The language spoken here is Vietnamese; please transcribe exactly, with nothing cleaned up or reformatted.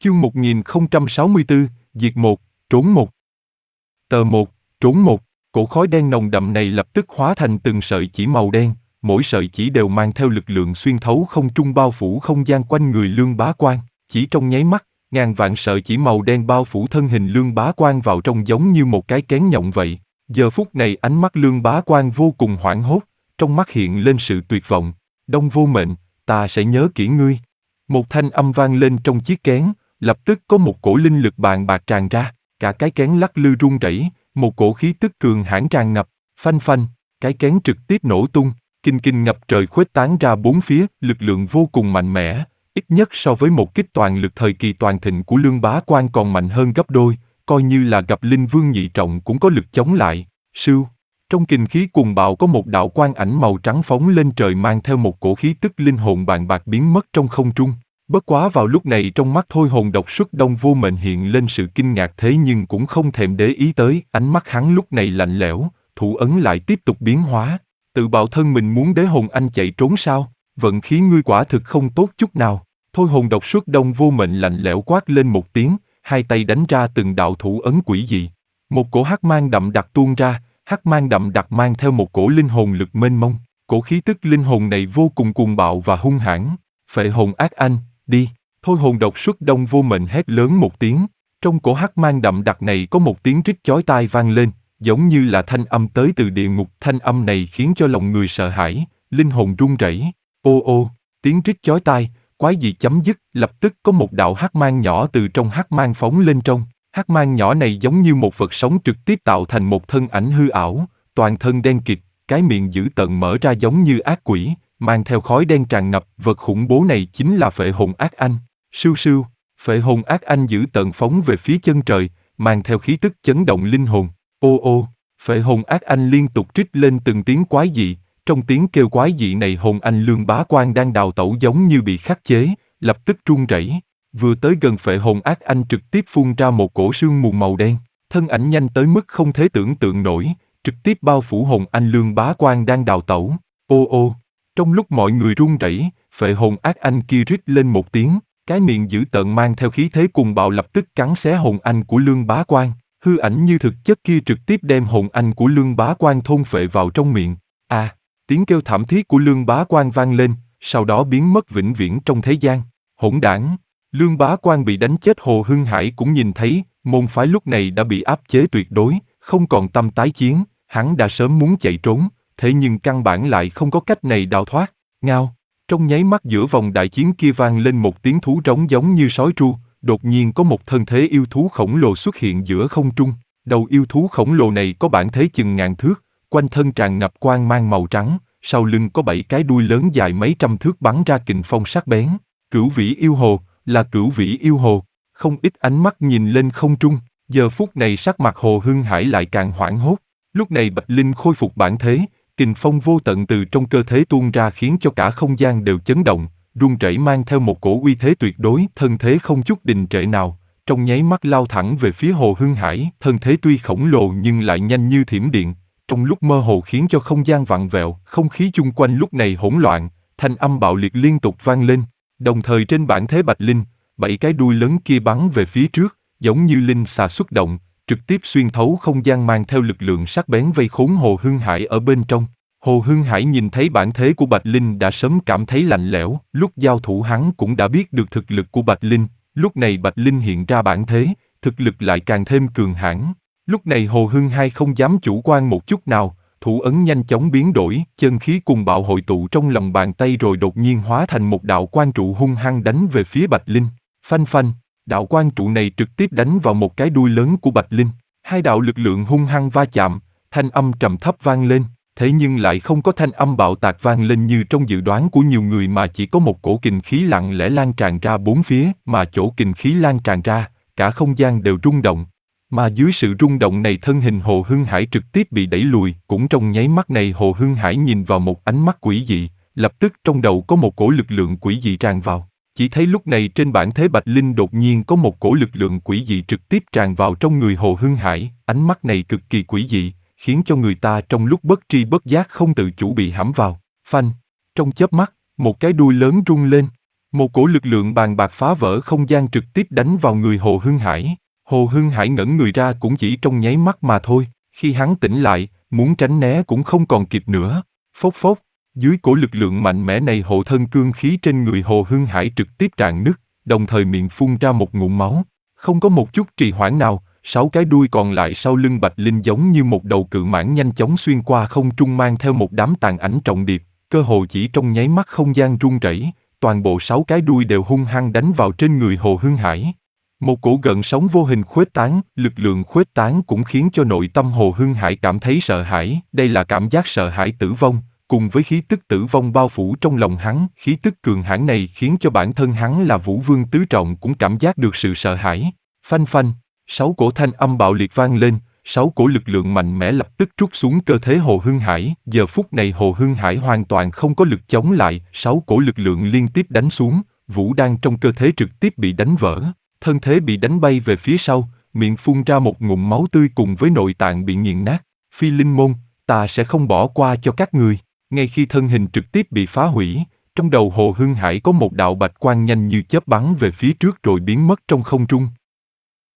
Chương một nghìn không trăm sáu mươi tư, Diệt một, trốn một. Tờ một, trốn một, cổ khói đen nồng đậm này lập tức hóa thành từng sợi chỉ màu đen, mỗi sợi chỉ đều mang theo lực lượng xuyên thấu không trung bao phủ không gian quanh người Lương Bá Quan. Chỉ trong nháy mắt, ngàn vạn sợi chỉ màu đen bao phủ thân hình Lương Bá Quan vào trong giống như một cái kén nhộng vậy. Giờ phút này ánh mắt Lương Bá Quan vô cùng hoảng hốt, trong mắt hiện lên sự tuyệt vọng. Đông Vô Mệnh, ta sẽ nhớ kỹ ngươi. Một thanh âm vang lên trong chiếc kén, lập tức có một cổ linh lực bàn bạc tràn ra, cả cái kén lắc lư rung rẩy, một cổ khí tức cường hãn tràn ngập, phanh phanh, cái kén trực tiếp nổ tung, kinh kinh ngập trời khuếch tán ra bốn phía, lực lượng vô cùng mạnh mẽ, ít nhất so với một kích toàn lực thời kỳ toàn thịnh của Lương Bá Quan còn mạnh hơn gấp đôi, coi như là gặp Linh Vương nhị trọng cũng có lực chống lại. Sưu, trong kình khí cuồng bạo có một đạo quang ảnh màu trắng phóng lên trời mang theo một cổ khí tức linh hồn bàn bạc biến mất trong không trung. Bất quá vào lúc này trong mắt Thôi Hồn độc xuất Đông Vô Mệnh hiện lên sự kinh ngạc, thế nhưng cũng không thèm để ý tới, ánh mắt hắn lúc này lạnh lẽo, thủ ấn lại tiếp tục biến hóa. Tự bạo thân mình muốn Đế Hồn Anh chạy trốn sao? Vận khí ngươi quả thực không tốt chút nào. Thôi Hồn độc xuất Đông Vô Mệnh lạnh lẽo quát lên một tiếng, hai tay đánh ra từng đạo thủ ấn quỷ dị. Một cổ hắc mang đậm đặc tuôn ra, hắc mang đậm đặc mang theo một cổ linh hồn lực mênh mông. Cổ khí tức linh hồn này vô cùng cuồng bạo và hung hãn. Phệ hồn ác anh, đi! Thôi Hồn độc xuất Đông Vô Mệnh hét lớn một tiếng. Trong cổ hắc mang đậm đặc này có một tiếng rít chói tai vang lên, giống như là thanh âm tới từ địa ngục. Thanh âm này khiến cho lòng người sợ hãi, linh hồn run rẩy. Ô ô, tiếng rít chói tai, quái dị chấm dứt, lập tức có một đạo hắc mang nhỏ từ trong hắc mang phóng lên trong. Hắc mang nhỏ này giống như một vật sống trực tiếp tạo thành một thân ảnh hư ảo, toàn thân đen kịt, cái miệng dữ tợn mở ra giống như ác quỷ, mang theo khói đen tràn ngập. Vật khủng bố này chính là Phệ Hồn Ác Anh. Sưu sưu, Phệ Hồn Ác Anh dữ tợn phóng về phía chân trời, mang theo khí tức chấn động linh hồn. Ô ô, Phệ Hồn Ác Anh liên tục rít lên từng tiếng quái dị. Trong tiếng kêu quái dị này hồn anh Lương Bá Quan đang đào tẩu giống như bị khắc chế, lập tức run rẩy. Vừa tới gần Phệ Hồn Ác Anh trực tiếp phun ra một cổ sương mù màu đen, thân ảnh nhanh tới mức không thể tưởng tượng nổi, trực tiếp bao phủ hồn anh Lương Bá Quan đang đào tẩu. Ô ô, trong lúc mọi người run rẩy, Phệ Hồn Ác Anh kia rít lên một tiếng, cái miệng dữ tợn mang theo khí thế cuồng bạo lập tức cắn xé hồn anh của Lương Bá Quan. Hư ảnh như thực chất kia trực tiếp đem hồn anh của Lương Bá Quan thôn phệ vào trong miệng. A, à, tiếng kêu thảm thiết của Lương Bá Quan vang lên, sau đó biến mất vĩnh viễn trong thế gian. Hỗn đản! Lương Bá Quan bị đánh chết. Hồ Hưng Hải cũng nhìn thấy, môn phái lúc này đã bị áp chế tuyệt đối, không còn tâm tái chiến, hắn đã sớm muốn chạy trốn, thế nhưng căn bản lại không có cách này đào thoát. Ngao! Trong nháy mắt giữa vòng đại chiến kia vang lên một tiếng thú rống giống như sói tru, đột nhiên có một thân thế yêu thú khổng lồ xuất hiện giữa không trung. Đầu yêu thú khổng lồ này có bản thế chừng ngàn thước, quanh thân tràn ngập quang mang màu trắng, sau lưng có bảy cái đuôi lớn dài mấy trăm thước bắn ra kình phong sắc bén. Cửu vĩ yêu hồ, là cửu vĩ yêu hồ. Không ít ánh mắt nhìn lên không trung, giờ phút này sắc mặt Hồ Hưng Hải lại càng hoảng hốt. Lúc này Bạch Linh khôi phục bản thế, kình phong vô tận từ trong cơ thể tuôn ra khiến cho cả không gian đều chấn động, rung rẩy mang theo một cổ uy thế tuyệt đối, thân thế không chút đình trệ nào, trong nháy mắt lao thẳng về phía Hồ Hưng Hải. Thân thế tuy khổng lồ nhưng lại nhanh như thiểm điện, trong lúc mơ hồ khiến cho không gian vặn vẹo, không khí chung quanh lúc này hỗn loạn, thanh âm bạo liệt liên tục vang lên. Đồng thời trên bản thế Bạch Linh, bảy cái đuôi lớn kia bắn về phía trước, giống như linh xà xuất động, trực tiếp xuyên thấu không gian mang theo lực lượng sắc bén vây khốn Hồ Hưng Hải ở bên trong. Hồ Hưng Hải nhìn thấy bản thế của Bạch Linh đã sớm cảm thấy lạnh lẽo, lúc giao thủ hắn cũng đã biết được thực lực của Bạch Linh, lúc này Bạch Linh hiện ra bản thế, thực lực lại càng thêm cường hãn. Lúc này Hồ Hưng Hải không dám chủ quan một chút nào, thủ ấn nhanh chóng biến đổi, chân khí cùng bạo hội tụ trong lòng bàn tay rồi đột nhiên hóa thành một đạo quang trụ hung hăng đánh về phía Bạch Linh. Phanh phanh, đạo quang trụ này trực tiếp đánh vào một cái đuôi lớn của Bạch Linh. Hai đạo lực lượng hung hăng va chạm, thanh âm trầm thấp vang lên, thế nhưng lại không có thanh âm bạo tạc vang lên như trong dự đoán của nhiều người mà chỉ có một cổ kình khí lặng lẽ lan tràn ra bốn phía, mà chỗ kình khí lan tràn ra, cả không gian đều rung động. Mà dưới sự rung động này thân hình Hồ Hưng Hải trực tiếp bị đẩy lùi, cũng trong nháy mắt này Hồ Hưng Hải nhìn vào một ánh mắt quỷ dị, lập tức trong đầu có một cổ lực lượng quỷ dị tràn vào. Chỉ thấy lúc này trên bản thế Bạch Linh đột nhiên có một cổ lực lượng quỷ dị trực tiếp tràn vào trong người Hồ Hưng Hải, ánh mắt này cực kỳ quỷ dị, khiến cho người ta trong lúc bất tri bất giác không tự chủ bị hãm vào. Phanh, trong chớp mắt, một cái đuôi lớn rung lên. Một cổ lực lượng bàn bạc phá vỡ không gian trực tiếp đánh vào người Hồ Hưng Hải. Hồ Hưng Hải ngẩn người ra cũng chỉ trong nháy mắt mà thôi, khi hắn tỉnh lại, muốn tránh né cũng không còn kịp nữa. Phốc phốc, dưới cổ lực lượng mạnh mẽ này hộ thân cương khí trên người Hồ Hưng Hải trực tiếp rạn nứt, đồng thời miệng phun ra một ngụm máu. Không có một chút trì hoãn nào, sáu cái đuôi còn lại sau lưng Bạch Linh giống như một đầu cự mãng nhanh chóng xuyên qua không trung mang theo một đám tàn ảnh trọng điệp, cơ hồ chỉ trong nháy mắt không gian rung rẩy, toàn bộ sáu cái đuôi đều hung hăng đánh vào trên người Hồ Hưng Hải. Một cổ gợn sóng vô hình khuếch tán, lực lượng khuếch tán cũng khiến cho nội tâm Hồ Hưng Hải cảm thấy sợ hãi, đây là cảm giác sợ hãi tử vong, cùng với khí tức tử vong bao phủ trong lòng hắn, khí tức cường hãn này khiến cho bản thân hắn là Vũ Vương tứ trọng cũng cảm giác được sự sợ hãi. Phanh phanh, sáu cổ thanh âm bạo liệt vang lên, sáu cổ lực lượng mạnh mẽ lập tức trút xuống cơ thể Hồ Hưng Hải, giờ phút này Hồ Hưng Hải hoàn toàn không có lực chống lại, sáu cổ lực lượng liên tiếp đánh xuống, vũ đan trong cơ thể trực tiếp bị đánh vỡ, thân thể bị đánh bay về phía sau, miệng phun ra một ngụm máu tươi cùng với nội tạng bị nghiền nát. Phi Linh môn, ta sẽ không bỏ qua cho các người. Ngay khi thân hình trực tiếp bị phá hủy, trong đầu Hồ Hưng Hải có một đạo bạch quang nhanh như chớp bắn về phía trước rồi biến mất trong không trung.